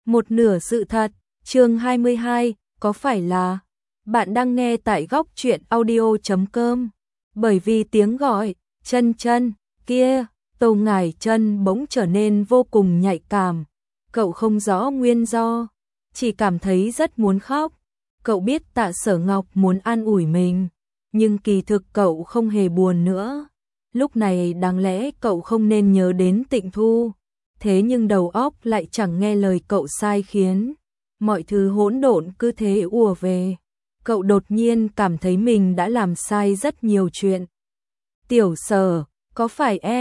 Một nửa sự thật, chương 22, có phải là bạn đang nghe tại góc truyện audio.com? Bởi vì tiếng gọi, chân chân, kia, Tô Ngải Chân bỗng trở nên vô cùng nhạy cảm. Cậu không rõ nguyên do, chỉ cảm thấy rất muốn khóc. Cậu biết Tạ Sở Ngọc muốn an ủi mình, nhưng kỳ thực cậu không hề buồn nữa. Lúc này đáng lẽ cậu không nên nhớ đến Tịnh Thu, thế nhưng đầu óc lại chẳng nghe lời cậu sai khiến. Mọi thứ hỗn độn cứ thế ùa về. Cậu đột nhiên cảm thấy mình đã làm sai rất nhiều chuyện. Tiểu Sở, có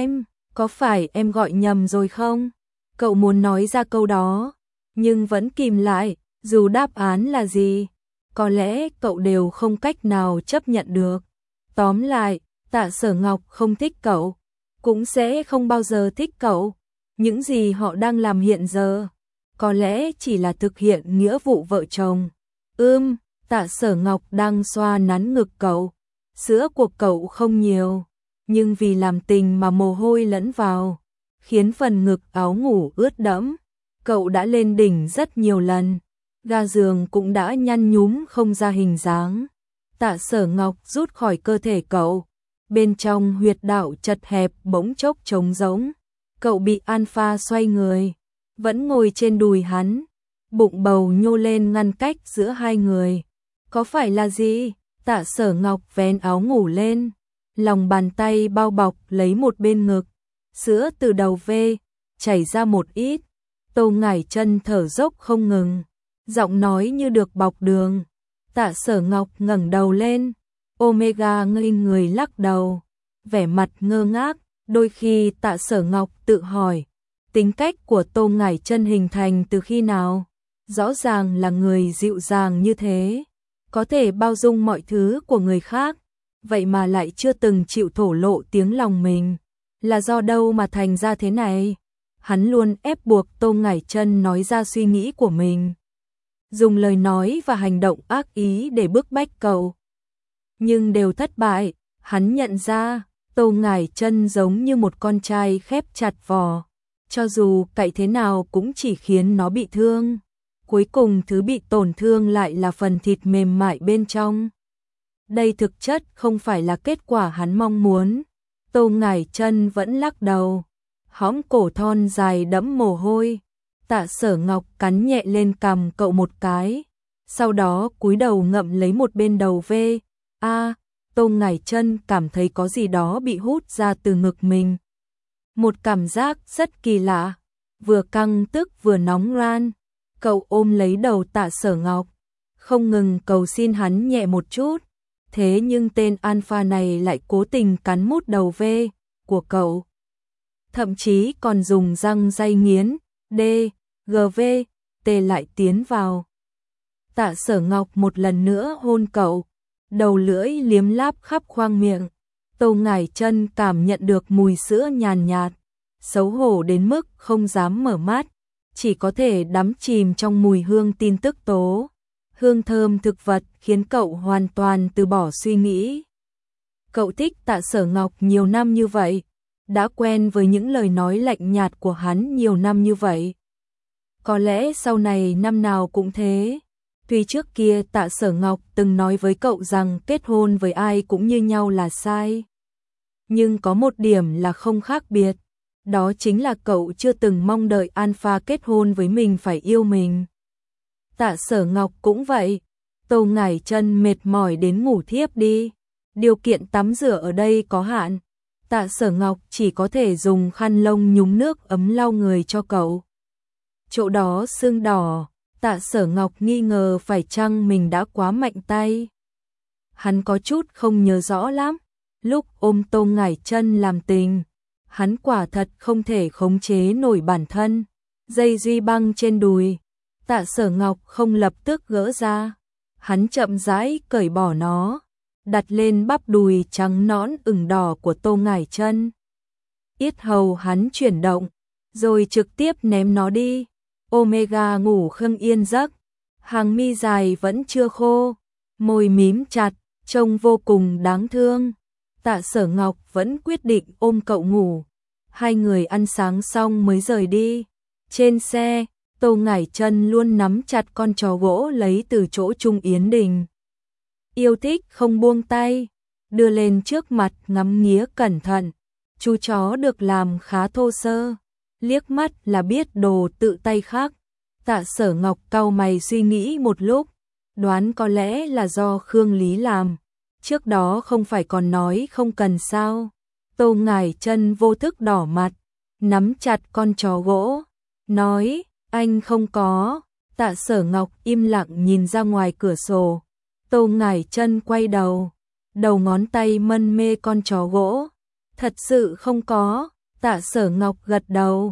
phải em gọi nhầm rồi không? Cậu muốn nói ra câu đó, nhưng vẫn kìm lại, dù đáp án là gì, có lẽ cậu đều không cách nào chấp nhận được. Tóm lại, Tạ Sở Ngọc không thích cậu, cũng sẽ không bao giờ thích cậu. Những gì họ đang làm hiện giờ, có lẽ chỉ là thực hiện nghĩa vụ vợ chồng. Tạ Sở Ngọc đang xoa nắn ngực cậu. Sữa của cậu không nhiều, nhưng vì làm tình mà mồ hôi lẫn vào, khiến phần ngực áo ngủ ướt đẫm. Cậu đã lên đỉnh rất nhiều lần, ga giường cũng đã nhăn nhúm không ra hình dáng. Tạ Sở Ngọc rút khỏi cơ thể cậu, bên trong huyệt đạo chật hẹp bỗng chốc trống rỗng. Cậu bị Alpha xoay người, vẫn ngồi trên đùi hắn, bụng bầu nhô lên ngăn cách giữa hai người. Có phải là gì? Tạ Sở Ngọc vén áo ngủ lên, lòng bàn tay bao bọc lấy một bên ngực, sữa từ đầu ve chảy ra một ít. Tô Ngải Chân thở dốc không ngừng, giọng nói như được bọc đường. Tạ Sở Ngọc ngẩng đầu lên, Omega ngây người lắc đầu, vẻ mặt ngơ ngác. Đôi khi Tạ Sở Ngọc tự hỏi, tính cách của Tô Ngải Chân hình thành từ khi nào? Rõ ràng là người dịu dàng như thế, có thể bao dung mọi thứ của người khác, vậy mà lại chưa từng chịu thổ lộ tiếng lòng mình. Là do đâu mà thành ra thế này? Hắn luôn ép buộc Tô Ngải Chân nói ra suy nghĩ của mình, dùng lời nói và hành động ác ý để bức bách cậu. Nhưng đều thất bại. Hắn nhận ra Tô Ngải Chân giống như một con trai khép chặt vỏ, cho dù cạy thế nào cũng chỉ khiến nó bị thương. Cuối cùng thứ bị tổn thương lại là phần thịt mềm mại bên trong. Đây thực chất không phải là kết quả hắn mong muốn. Tô Ngải Chân vẫn lắc đầu, hõm cổ thon dài đẫm mồ hôi. Tạ Sở Ngọc cắn nhẹ lên cằm cậu một cái, sau đó cúi đầu ngậm lấy một bên đầu ve. Tô Ngải Chân cảm thấy có gì đó bị hút ra từ ngực mình. Một cảm giác rất kỳ lạ, vừa căng tức vừa nóng ran. Cậu ôm lấy đầu Tạ Sở Ngọc, không ngừng cầu xin hắn nhẹ một chút. Thế nhưng tên Alpha này lại cố tình cắn mút đầu ve của cậu. Thậm chí còn dùng răng day nghiến, GV, T lại tiến vào. Tạ Sở Ngọc một lần nữa hôn cậu, đầu lưỡi liếm láp khắp khoang miệng. Tô Ngải Chân cảm nhận được mùi sữa nhàn nhạt, xấu hổ đến mức không dám mở mắt, chỉ có thể đắm chìm trong mùi hương tin tức tố. Hương thơm thực vật khiến cậu hoàn toàn từ bỏ suy nghĩ. Cậu thích Tạ Sở Ngọc nhiều năm như vậy, đã quen với những lời nói lạnh nhạt của hắn nhiều năm như vậy. Có lẽ sau này năm nào cũng thế. Tuy trước kia Tạ Sở Ngọc từng nói với cậu rằng kết hôn với ai cũng như nhau là sai, nhưng có một điểm là không khác biệt, đó chính là cậu chưa từng mong đợi Alpha kết hôn với mình phải yêu mình. Tạ Sở Ngọc cũng vậy. Tô Ngải Chân mệt mỏi đến ngủ thiếp đi. Điều kiện tắm rửa ở đây có hạn, Tạ Sở Ngọc chỉ có thể dùng khăn lông nhúng nước ấm lau người cho cậu. Chỗ đó sưng đỏ, Tạ Sở Ngọc nghi ngờ phải chăng mình đã quá mạnh tay. Hắn có chút không nhớ rõ lắm. Lúc ôm Tô Ngải Chân làm tình, hắn quả thật không thể khống chế nổi bản thân. Dây duy băng trên đùi, Tạ Sở Ngọc không lập tức gỡ ra. Hắn chậm rãi cởi bỏ nó, đặt lên bắp đùi trắng nõn ửng đỏ của Tô Ngải Chân. Yết hầu hắn chuyển động, rồi trực tiếp ném nó đi. Omega ngủ không yên giấc, hàng mi dài vẫn chưa khô, môi mím chặt, trông vô cùng đáng thương. Tạ Sở Ngọc vẫn quyết định ôm cậu ngủ. Hai người ăn sáng xong mới rời đi. Trên xe, Tô Ngải Chân luôn nắm chặt con chó gỗ lấy từ chỗ Trung Yến Đình. Yêu thích không buông tay, đưa lên trước mặt ngắm nghía cẩn thận. Chú chó được làm khá thô sơ, liếc mắt là biết đồ tự tay khắc. Tạ Sở Ngọc cau mày suy nghĩ một lúc, đoán có lẽ là do Khương Lý làm. Trước đó không phải còn nói không cần sao. Tô Ngải Chân vô thức đỏ mặt, nắm chặt con chó gỗ, nói, anh không có. Tạ Sở Ngọc im lặng nhìn ra ngoài cửa sổ. Tô Ngải Chân quay đầu, đầu ngón tay mân mê con chó gỗ. Thật sự không có. Tạ Sở Ngọc gật đầu.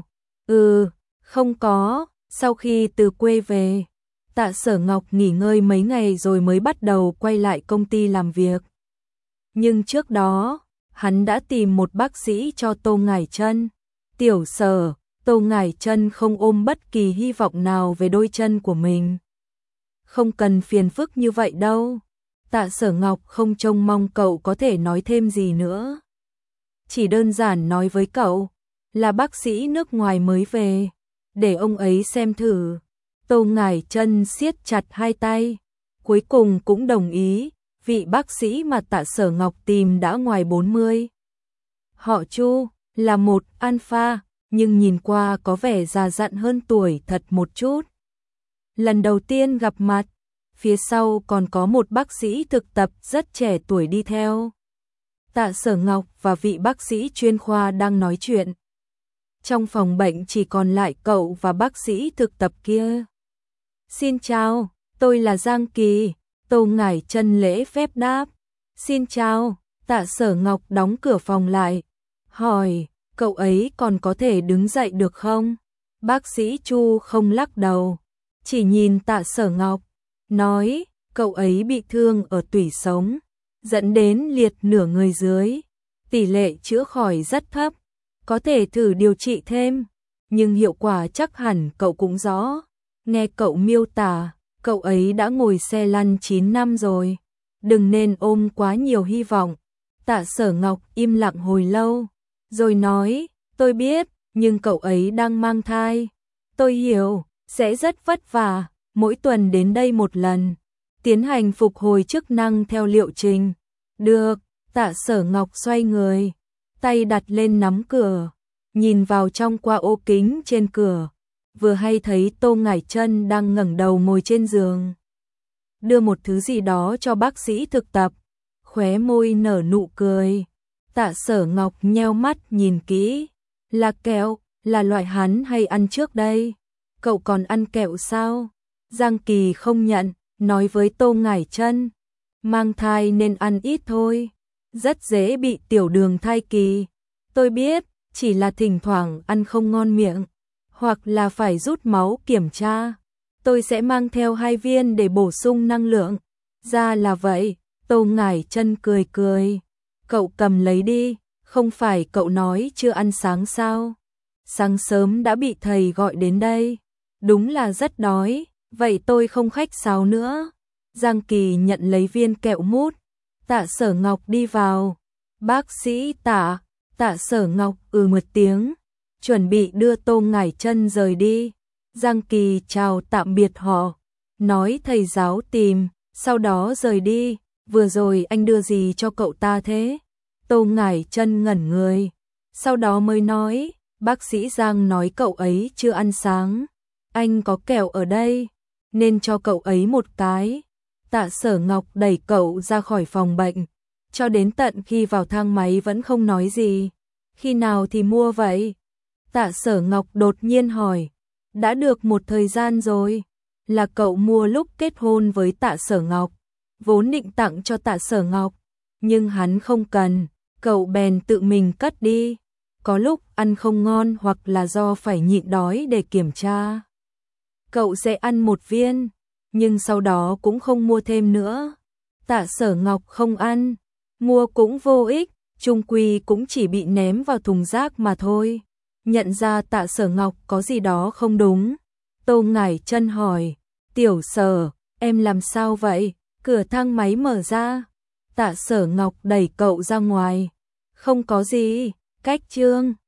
Không có. Sau khi từ quê về, Tạ Sở Ngọc nghỉ ngơi mấy ngày rồi mới bắt đầu quay lại công ty làm việc. Nhưng trước đó, hắn đã tìm một bác sĩ cho Tô Ngải Chân. Tiểu Sở, Tô Ngải Chân không ôm bất kỳ hy vọng nào về đôi chân của mình. Không cần phiền phức như vậy đâu. Tạ Sở Ngọc không trông mong cậu có thể nói thêm gì nữa. Chỉ đơn giản nói với cậu là bác sĩ nước ngoài mới về, để ông ấy xem thử. Tô Ngải Chân siết chặt hai tay, cuối cùng cũng đồng ý. Vị bác sĩ mà Tạ Sở Ngọc tìm đã ngoài 40. Họ Chu, là một alpha, nhưng nhìn qua có vẻ già dặn hơn tuổi thật một chút. Lần đầu tiên gặp mặt, phía sau còn có một bác sĩ thực tập rất trẻ tuổi đi theo. Tạ Sở Ngọc và vị bác sĩ chuyên khoa đang nói chuyện. Trong phòng bệnh chỉ còn lại cậu và bác sĩ thực tập kia. Xin chào, tôi là Giang Kỳ. Tô Ngải Chân lễ phép đáp. Xin chào. Tạ Sở Ngọc đóng cửa phòng lại, hỏi, cậu ấy còn có thể đứng dậy được không? Bác sĩ Chu không lắc đầu, chỉ nhìn Tạ Sở Ngọc, nói, cậu ấy bị thương ở tủy sống, dẫn đến liệt nửa người dưới. Tỷ lệ chữa khỏi rất thấp, có thể thử điều trị thêm, nhưng hiệu quả chắc hẳn cậu cũng rõ. Nghe cậu miêu tả, cậu ấy đã ngồi xe lăn 9 năm rồi, đừng nên ôm quá nhiều hy vọng. Tạ Sở Ngọc im lặng hồi lâu, rồi nói, tôi biết, nhưng cậu ấy đang mang thai. Tôi hiểu, sẽ rất vất vả, mỗi tuần đến đây một lần, tiến hành phục hồi chức năng theo liệu trình. Được. Tạ Sở Ngọc xoay người, tay đặt lên nắm cửa, nhìn vào trong qua ô kính trên cửa, vừa hay thấy Tô Ngải Chân đang ngẩng đầu ngồi trên giường, đưa một thứ gì đó cho bác sĩ thực tập, khóe môi nở nụ cười. Tạ Sở Ngọc nheo mắt nhìn kỹ, là kẹo, là loại hắn hay ăn trước đây. Cậu còn ăn kẹo sao? Giang Kỳ không nhận, nói với Tô Ngải Chân, mang thai nên ăn ít thôi, rất dễ bị tiểu đường thai kỳ. Tôi biết, chỉ là thỉnh thoảng ăn không ngon miệng, hoặc là phải rút máu kiểm tra. Tôi sẽ mang theo 2 viên để bổ sung năng lượng. Ra là vậy. Tô Ngải Chân cười cười. Cậu cầm lấy đi, không phải cậu nói chưa ăn sáng sao? Sáng sớm đã bị thầy gọi đến đây. Đúng là rất đói, vậy tôi không khách sáo nữa. Giang Kỳ nhận lấy viên kẹo mút. Tạ Sở Ngọc đi vào. Bác sĩ Tạ. Tạ Sở Ngọc một tiếng, chuẩn bị đưa Tô Ngải Chân rời đi. Giang Kỳ chào tạm biệt họ, nói thầy giáo tìm, sau đó rời đi. Vừa rồi anh đưa gì cho cậu ta thế? Tô Ngải Chân ngẩn người, sau đó mới nói, bác sĩ Giang nói cậu ấy chưa ăn sáng, anh có kẹo ở đây, nên cho cậu ấy một cái. Tạ Sở Ngọc đẩy cậu ra khỏi phòng bệnh, cho đến tận khi vào thang máy vẫn không nói gì. Khi nào thì mua vậy? Tạ Sở Ngọc đột nhiên hỏi. Đã được một thời gian rồi, là cậu mua lúc kết hôn với Tạ Sở Ngọc, vốn định tặng cho Tạ Sở Ngọc, nhưng hắn không cần, cậu bèn tự mình cất đi. Có lúc ăn không ngon hoặc là do phải nhịn đói để kiểm tra, cậu sẽ ăn 1 viên, nhưng sau đó cũng không mua thêm nữa. Tạ Sở Ngọc không ăn, mua cũng vô ích, chung quy cũng chỉ bị ném vào thùng rác mà thôi. Nhận ra Tạ Sở Ngọc có gì đó không đúng, Tô Ngải Chân hỏi, Tiểu Sở, em làm sao vậy? Cửa thang máy mở ra, Tạ Sở Ngọc đẩy cậu ra ngoài. Không có gì, cách chương.